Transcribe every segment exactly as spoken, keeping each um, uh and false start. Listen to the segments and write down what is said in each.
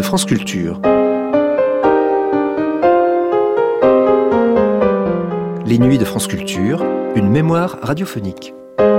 France Culture. Les nuits de France Culture, une mémoire radiophonique.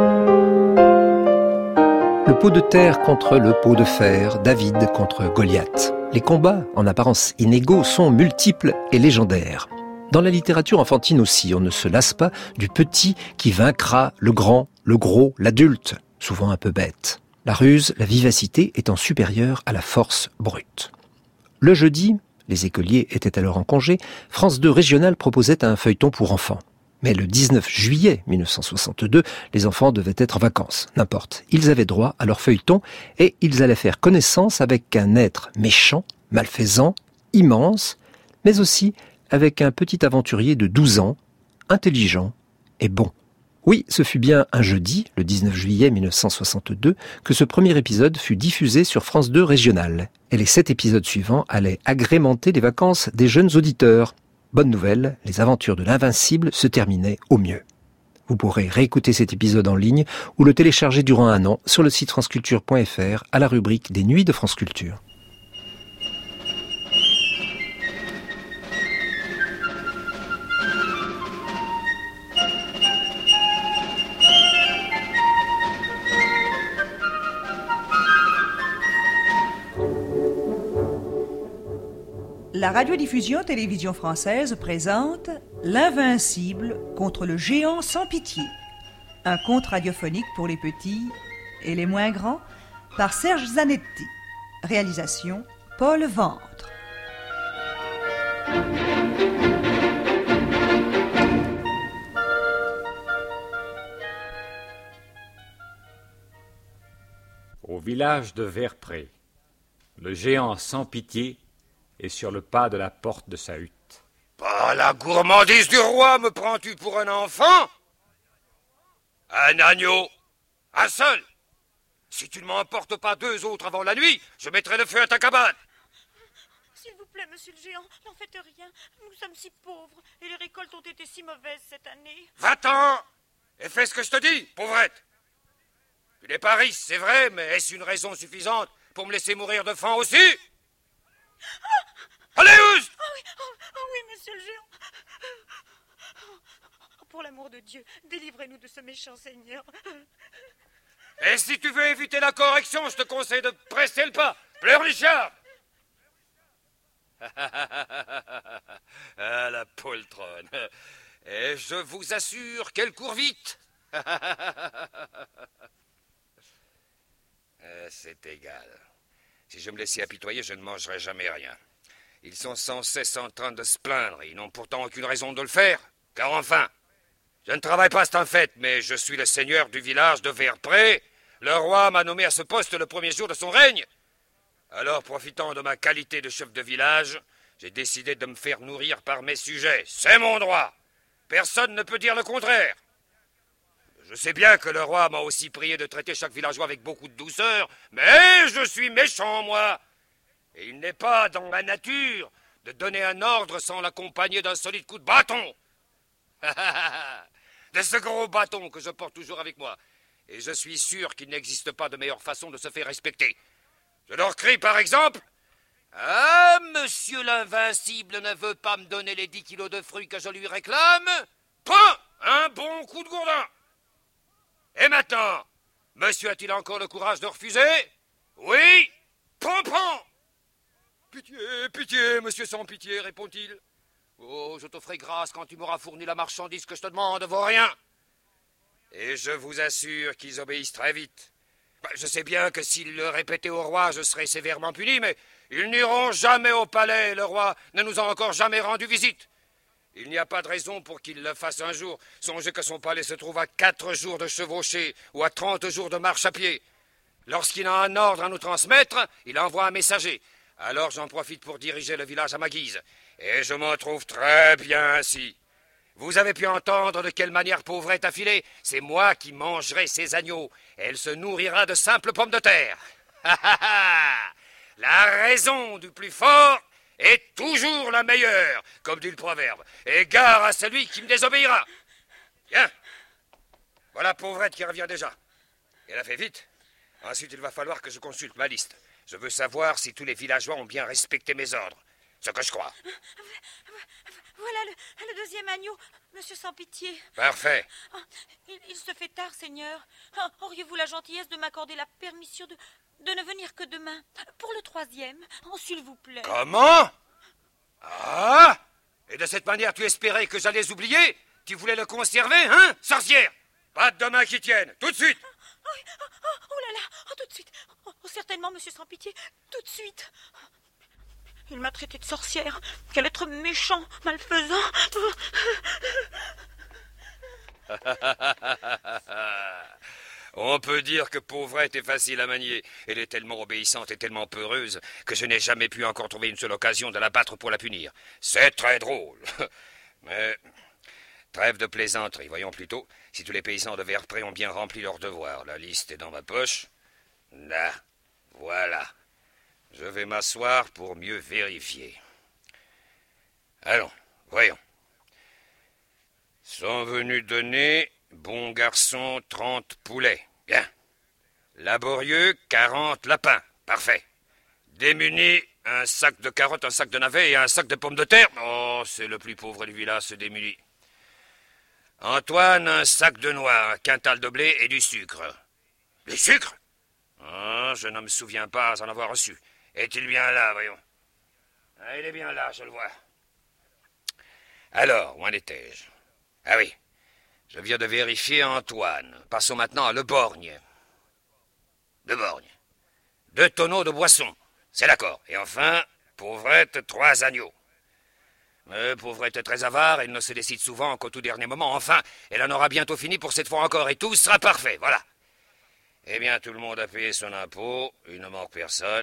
Le pot de terre contre le pot de fer, David contre Goliath. Les combats, en apparence inégaux, sont multiples et légendaires. Dans la littérature enfantine aussi, on ne se lasse pas du petit qui vaincra le grand, le gros, l'adulte, souvent un peu bête. La ruse, la vivacité étant supérieure à la force brute. Le jeudi, les écoliers étaient alors en congé, France deux Régional proposait un feuilleton pour enfants. Mais le dix-neuf juillet mille neuf cent soixante-deux, les enfants devaient être en vacances, n'importe. Ils avaient droit à leur feuilleton et ils allaient faire connaissance avec un être méchant, malfaisant, immense, mais aussi avec un petit aventurier de douze ans, intelligent et bon. Oui, ce fut bien un jeudi, le dix-neuf juillet mille neuf cent soixante-deux, que ce premier épisode fut diffusé sur France deux Régional. Et les sept épisodes suivants allaient agrémenter les vacances des jeunes auditeurs. Bonne nouvelle, les aventures de l'Invincible se terminaient au mieux. Vous pourrez réécouter cet épisode en ligne ou le télécharger durant un an sur le site franceculture point f r à la rubrique des Nuits de France Culture. La radiodiffusion télévision française présente L'Invincible contre le géant sans pitié. Un conte radiophonique pour les petits et les moins grands par Serge Zanetti. Réalisation Paul Ventre. Au village de Verpré, le géant sans pitié est sur le pas de la porte de sa hutte. Par la gourmandise du roi, me prends-tu pour un enfant? Un agneau, un seul. Si tu ne m'emportes pas deux autres avant la nuit, je mettrai le feu à ta cabane. S'il vous plaît, monsieur le géant, n'en faites rien. Nous sommes si pauvres et les récoltes ont été si mauvaises cette année. Va-t'en et fais ce que je te dis, pauvrette. Tu n'es pas riche, c'est vrai, mais est-ce une raison suffisante pour me laisser mourir de faim aussi? Allez, Oust! Oh oui, oh, oh oui, monsieur le géant. Oh, pour l'amour de Dieu, délivrez-nous de ce méchant seigneur. Et si tu veux éviter la correction, je te conseille de presser le pas. Pleurnicharde! Ah, la poltronne. Et je vous assure qu'elle court vite. C'est égal. Si je me laissais apitoyer, je ne mangerais jamais rien. Ils sont sans cesse en train de se plaindre, et ils n'ont pourtant aucune raison de le faire. Car enfin, je ne travaille pas, c'est un fait, mais je suis le seigneur du village de Verpré. Le roi m'a nommé à ce poste le premier jour de son règne. Alors, profitant de ma qualité de chef de village, j'ai décidé de me faire nourrir par mes sujets. C'est mon droit. Personne ne peut dire le contraire. Je sais bien que le roi m'a aussi prié de traiter chaque villageois avec beaucoup de douceur, mais je suis méchant, moi. Et il n'est pas dans ma nature de donner un ordre sans l'accompagner d'un solide coup de bâton. De ce gros bâton que je porte toujours avec moi. Et je suis sûr qu'il n'existe pas de meilleure façon de se faire respecter. Je leur crie, par exemple, « Ah, monsieur l'Invincible ne veut pas me donner les dix kilos de fruits que je lui réclame? Point! Un bon coup de gourdin! Et maintenant, monsieur a-t-il encore le courage de refuser? Oui? Pompon! Pitié, pitié, monsieur sans pitié, répond-il. Oh, je te ferai grâce quand tu m'auras fourni la marchandise que je te demande, vaut rien. Et je vous assure qu'ils obéissent très vite. Ben, je sais bien que s'ils le répétaient au roi, je serais sévèrement puni, mais ils n'iront jamais au palais, le roi ne nous a encore jamais rendu visite. Il n'y a pas de raison pour qu'il le fasse un jour. Songez que son palais se trouve à quatre jours de chevauchée ou à trente jours de marche à pied. Lorsqu'il a un ordre à nous transmettre, il envoie un messager. Alors j'en profite pour diriger le village à ma guise. Et je m'en trouve très bien ainsi. Vous avez pu entendre de quelle manière Pauvrette a filé? C'est moi qui mangerai ses agneaux. Elle se nourrira de simples pommes de terre. La raison du plus fort est toujours la meilleure, comme dit le proverbe. Et gare à celui qui me désobéira. Bien. Voilà Pauvrette qui revient déjà. Elle a fait vite. Ensuite, il va falloir que je consulte ma liste. Je veux savoir si tous les villageois ont bien respecté mes ordres. Ce que je crois. Voilà le, le deuxième agneau, monsieur sans pitié. Parfait. Oh, il, il se fait tard, Seigneur. Oh, auriez-vous la gentillesse de m'accorder la permission de, de ne venir que demain? Pour le troisième, oh, s'il vous plaît. Comment? Ah! Et de cette manière, tu espérais que j'allais oublier? Tu voulais le conserver, hein, sorcière? Pas de main qui tienne, tout de suite! Oh, oh, oh, oh là là, oh, tout de suite. Oh, oh, certainement, monsieur sans pitié, tout de suite. Il m'a traité de sorcière. Quel être méchant, malfaisant. On peut dire que Pauvrette est facile à manier. Elle est tellement obéissante et tellement peureuse que je n'ai jamais pu encore trouver une seule occasion de la battre pour la punir. C'est très drôle. Mais trêve de plaisanterie. Voyons plutôt si tous les paysans de Verpré ont bien rempli leur devoir. La liste est dans ma poche. Là, voilà. Je vais m'asseoir pour mieux vérifier. Allons, voyons. Sont venus donner, bon garçon, trente poulets. Bien. Laborieux, quarante lapins. Parfait. Démuni, un sac de carottes, un sac de navets et un sac de pommes de terre. Oh, c'est le plus pauvre du village, ce démuni. Antoine, un sac de noix, un quintal de blé et du sucre. Du sucre? Oh, je ne me souviens pas en avoir reçu. Est-il bien là, voyons? Ah, il est bien là, je le vois. Alors, où en étais-je? Ah oui, je viens de vérifier Antoine. Passons maintenant à Le Borgne. Le Borgne. Deux tonneaux de boisson. C'est d'accord. Et enfin, Pauvrette, trois agneaux. Mais Pauvrette est très avare, elle ne se décide souvent qu'au tout dernier moment. Enfin, elle en aura bientôt fini pour cette fois encore et tout sera parfait, voilà. Eh bien, tout le monde a payé son impôt, il ne manque personne.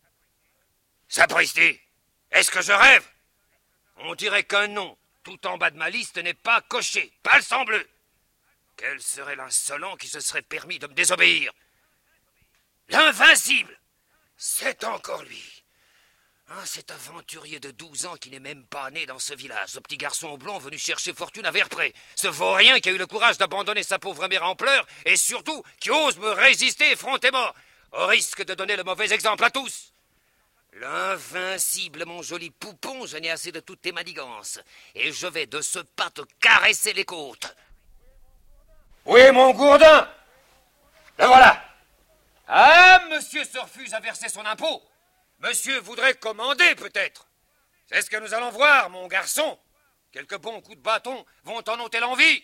Sapristi! Est-ce que je rêve? On dirait qu'un nom, tout en bas de ma liste, n'est pas coché, pas le sang bleu. Quel serait l'insolent qui se serait permis de me désobéir? L'invincible! C'est encore lui. Ah, cet aventurier de douze ans qui n'est même pas né dans ce village, ce petit garçon blond venu chercher fortune à Verpré, ce vaurien qui a eu le courage d'abandonner sa pauvre mère en pleurs, et surtout qui ose me résister effrontément, au risque de donner le mauvais exemple à tous. L'invincible, mon joli poupon, je n'ai assez de toutes tes manigances, et je vais de ce pas te caresser les côtes. Où est mon gourdin? Le voilà. Ah, monsieur se refuse à verser son impôt. Monsieur voudrait commander, peut-être. C'est ce que nous allons voir, mon garçon. Quelques bons coups de bâton vont en ôter l'envie.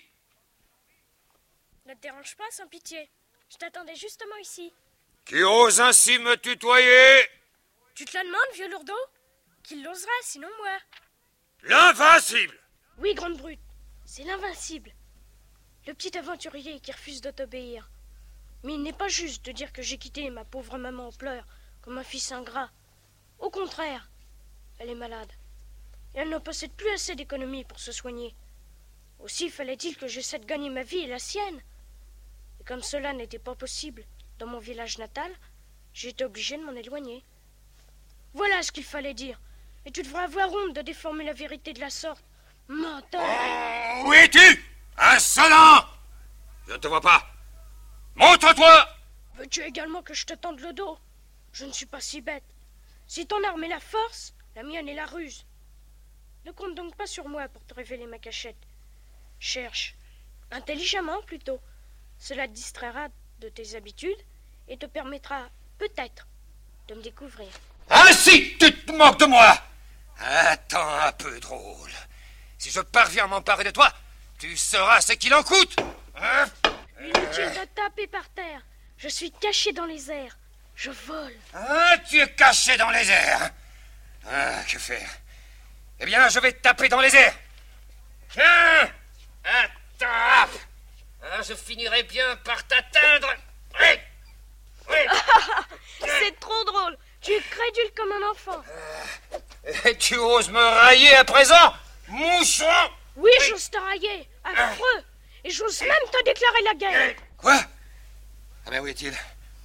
Ne te dérange pas, sans pitié. Je t'attendais justement ici. Qui ose ainsi me tutoyer? Tu te la demandes, vieux lourdeau? Qui l'osera, sinon moi? L'invincible! Oui, grande brute, c'est l'invincible. Le petit aventurier qui refuse de t'obéir. Mais il n'est pas juste de dire que j'ai quitté ma pauvre maman en pleurs comme un fils ingrat. Au contraire, elle est malade. Et elle ne possède plus assez d'économies pour se soigner. Aussi fallait-il que j'essaie de gagner ma vie et la sienne. Et comme cela n'était pas possible dans mon village natal, j'ai été obligé de m'en éloigner. Voilà ce qu'il fallait dire. Et tu devrais avoir honte de déformer la vérité de la sorte. Menteur! Oh, où es-tu? Insolent! Je ne te vois pas. Montre-toi! Veux-tu également que je te tende le dos? Je ne suis pas si bête. Si ton arme est la force, la mienne est la ruse. Ne compte donc pas sur moi pour te révéler ma cachette. Cherche, intelligemment plutôt. Cela te distraira de tes habitudes et te permettra, peut-être, de me découvrir. Ainsi, tu te moques de moi! Attends un peu, drôle. Si je parviens à m'emparer de toi, tu sauras ce qu'il en coûte. Hein? Inutile de taper par terre. Je suis caché dans les airs. Je vole. Ah, tu es caché dans les airs. Ah, que faire? Eh bien, je vais te taper dans les airs. Tiens! Attends! Ah, je finirai bien par t'atteindre. Oui! Oui! C'est trop drôle. Tu es crédule comme un enfant. Et tu oses me railler à présent, mouchon? Oui, j'ose te railler. Affreux. Et j'ose même te déclarer la guerre. Quoi? Ah ben où est-il?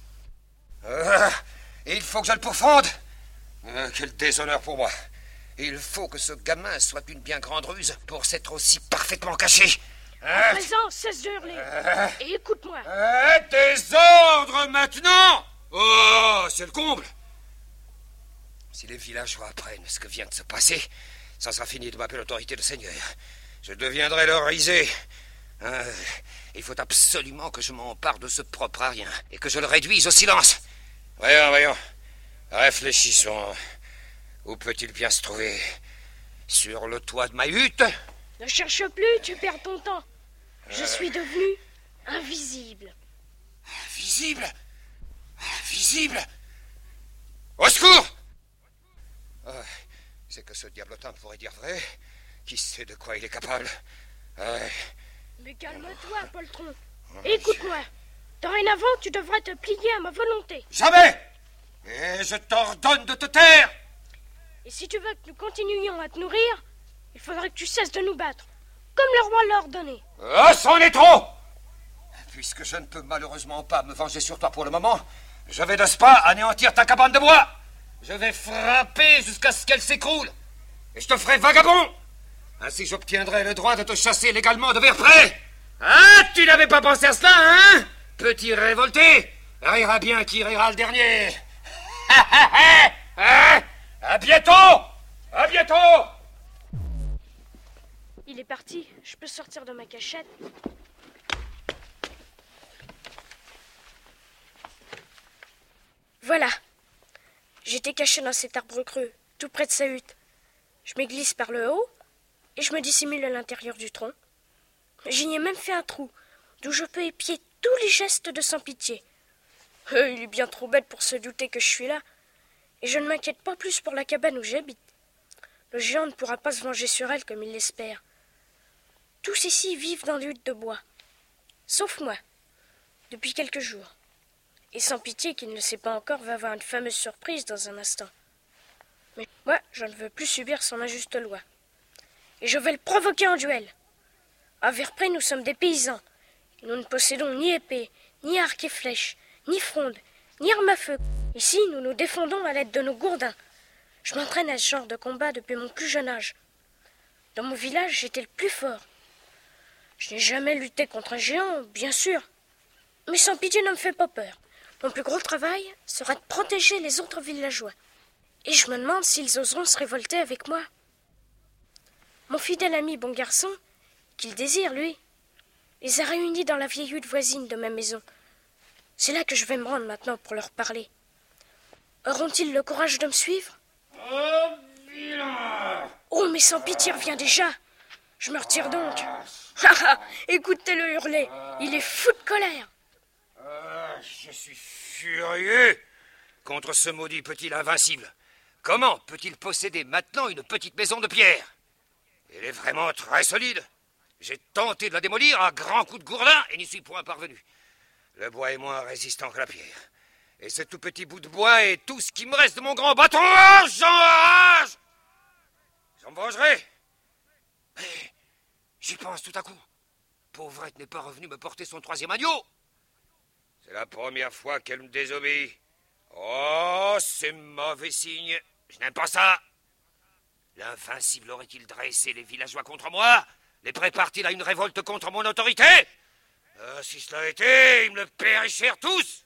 euh, Il faut que je le pourfonde. euh, Quel déshonneur pour moi. Il faut que ce gamin soit une bien grande ruse pour s'être aussi parfaitement caché. À présent, cesse de hurler. euh, Et écoute-moi. euh, Des ordres maintenant? Oh, c'est le comble. Si les villageois apprennent ce que vient de se passer, ça sera fini de m'appeler l'autorité de seigneur. Je deviendrai leur risée. Hein, il faut absolument que je m'empare de ce propre à rien et que je le réduise au silence. Voyons, voyons. Réfléchissons. Où peut-il bien se trouver? Sur le toit de ma hutte? Ne cherche plus, tu perds ton temps. Je suis devenu invisible. Invisible? Invisible? Au secours! Oh, c'est que ce diablotin pourrait dire vrai. Qui sait de quoi il est capable? Ouais. Mais calme-toi, poltron. Écoute-moi. Dorénavant, tu devrais te plier à ma volonté. Jamais! Et je t'ordonne de te taire! Et si tu veux que nous continuions à te nourrir, il faudrait que tu cesses de nous battre, comme le roi l'a ordonné. Ah, c'en est trop! Puisque je ne peux malheureusement pas me venger sur toi pour le moment, je vais de ce pas anéantir ta cabane de bois. Je vais frapper jusqu'à ce qu'elle s'écroule. Et je te ferai vagabond. Ainsi j'obtiendrai le droit de te chasser légalement de Verpré. Ah, tu n'avais pas pensé à cela, hein? Petit révolté. Rira bien qui rira le dernier. Hein? À bientôt! À bientôt! Il est parti. Je peux sortir de ma cachette. Voilà. J'étais caché dans cet arbre creux, tout près de sa hutte. Je me glisse par le haut et je me dissimule à l'intérieur du tronc. J'y ai même fait un trou, d'où je peux épier tous les gestes de sans-pitié. Euh, il est bien trop bête pour se douter que je suis là, et je ne m'inquiète pas plus pour la cabane où j'habite. Le géant ne pourra pas se venger sur elle comme il l'espère. Tous ici vivent dans l'hutte de bois, sauf moi, depuis quelques jours. Et sans pitié, qui ne le sait pas encore, va avoir une fameuse surprise dans un instant. Mais moi, je ne veux plus subir son injuste loi. Et je vais le provoquer en duel. À Verpré, nous sommes des paysans. Et nous ne possédons ni épée, ni arc et flèche, ni fronde, ni arme à feu. Ici, nous nous défendons à l'aide de nos gourdins. Je m'entraîne à ce genre de combat depuis mon plus jeune âge. Dans mon village, j'étais le plus fort. Je n'ai jamais lutté contre un géant, bien sûr. Mais sans pitié ne me fait pas peur. Mon plus gros travail sera de protéger les autres villageois. Et je me demande s'ils oseront se révolter avec moi. Mon fidèle ami bon garçon, qu'il désire, lui, les a réunis dans la vieille hutte voisine de ma maison. C'est là que je vais me rendre maintenant pour leur parler. Auront-ils le courage de me suivre? Oh, vilain! Oh, mais sans pitié revient déjà. Je me retire donc. Écoutez-le hurler. Il est fou de colère. Euh, je suis furieux contre ce maudit petit invincible. Comment peut-il posséder maintenant une petite maison de pierre? Elle est vraiment très solide. J'ai tenté de la démolir à grands coups de gourdin et n'y suis point parvenu. Le bois est moins résistant que la pierre. Et ce tout petit bout de bois est tout ce qui me reste de mon grand bâton. Oh, j'enrage! J'en me vengerai. Mais j'y pense tout à coup. Pauvrette n'est pas revenue me porter son troisième agneau. C'est la première fois qu'elle me désobéit. Oh, c'est mauvais signe. Je n'aime pas ça. L'invincible aurait-il dressé les villageois contre moi? Les prépare-t-il à une révolte contre mon autorité? euh, Si cela était, ils me le paieraient cher tous.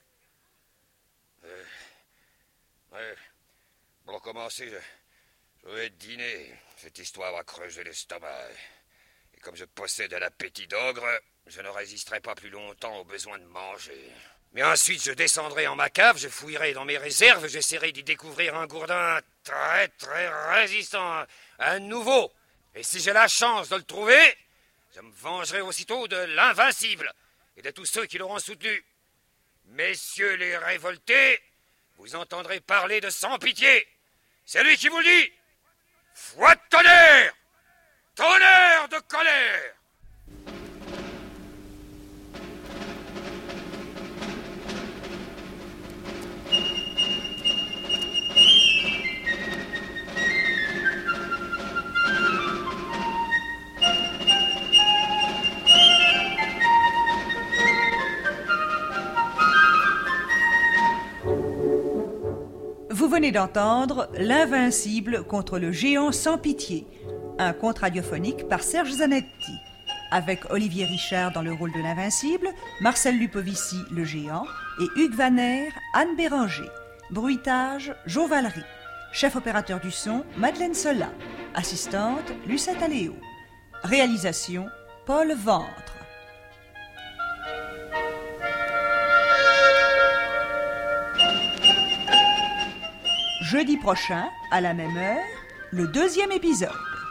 Euh, ouais. Pour commencer, je, je vais dîner. Cette histoire va creuser l'estomac. Et comme je possède un appétit d'ogre, je ne résisterai pas plus longtemps au besoin de manger. Mais ensuite, je descendrai en ma cave, je fouillerai dans mes réserves, j'essaierai d'y découvrir un gourdin très, très résistant, un nouveau. Et si j'ai la chance de le trouver, je me vengerai aussitôt de l'invincible et de tous ceux qui l'auront soutenu. Messieurs les révoltés, vous entendrez parler de sans pitié. C'est lui qui vous le dit. Foi de tonnerre! Tonnerre de colère! Vous venez d'entendre L'Invincible contre le géant sans pitié, un conte radiophonique par Serge Zanetti, avec Olivier Richard dans le rôle de l'Invincible, Marcel Lupovici, le géant, et Hugues Vaner, Anne Béranger. Bruitage, Jo Valery. Chef opérateur du son, Madeleine Sola. Assistante, Lucette Aléo. Réalisation, Paul Ventre. Jeudi prochain, à la même heure, le deuxième épisode.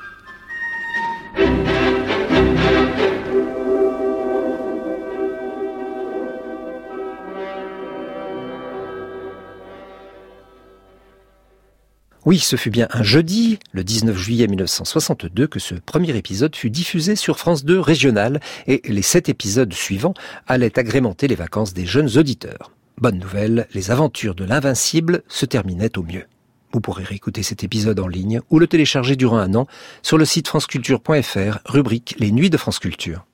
Oui, ce fut bien un jeudi, le dix-neuf juillet mille neuf cent soixante-deux, que ce premier épisode fut diffusé sur France deux Régional, et les sept épisodes suivants allaient agrémenter les vacances des jeunes auditeurs. Bonne nouvelle, les aventures de l'Invincible se terminaient au mieux. Vous pourrez réécouter cet épisode en ligne ou le télécharger durant un an sur le site franceculture point f r, rubrique Les Nuits de France Culture.